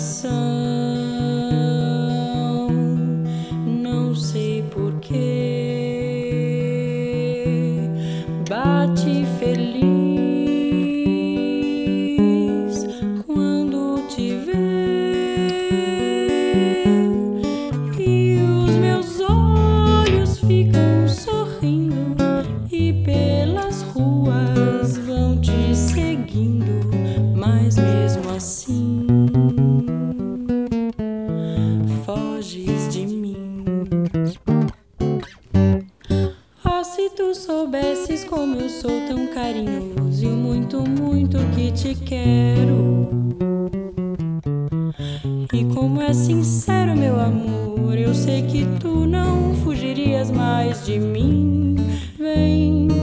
coração. Não sei porquê, bate feliz quando te ver, e os meus olhos ficam sorrindo e pelas ruas vão te seguindo, mas mesmo assim foges de mim. Oh, se tu soubesses como eu sou tão carinhoso e o muito, muito que te quero, e como é sincero meu amor, eu sei que tu não fugirias mais de mim. Vem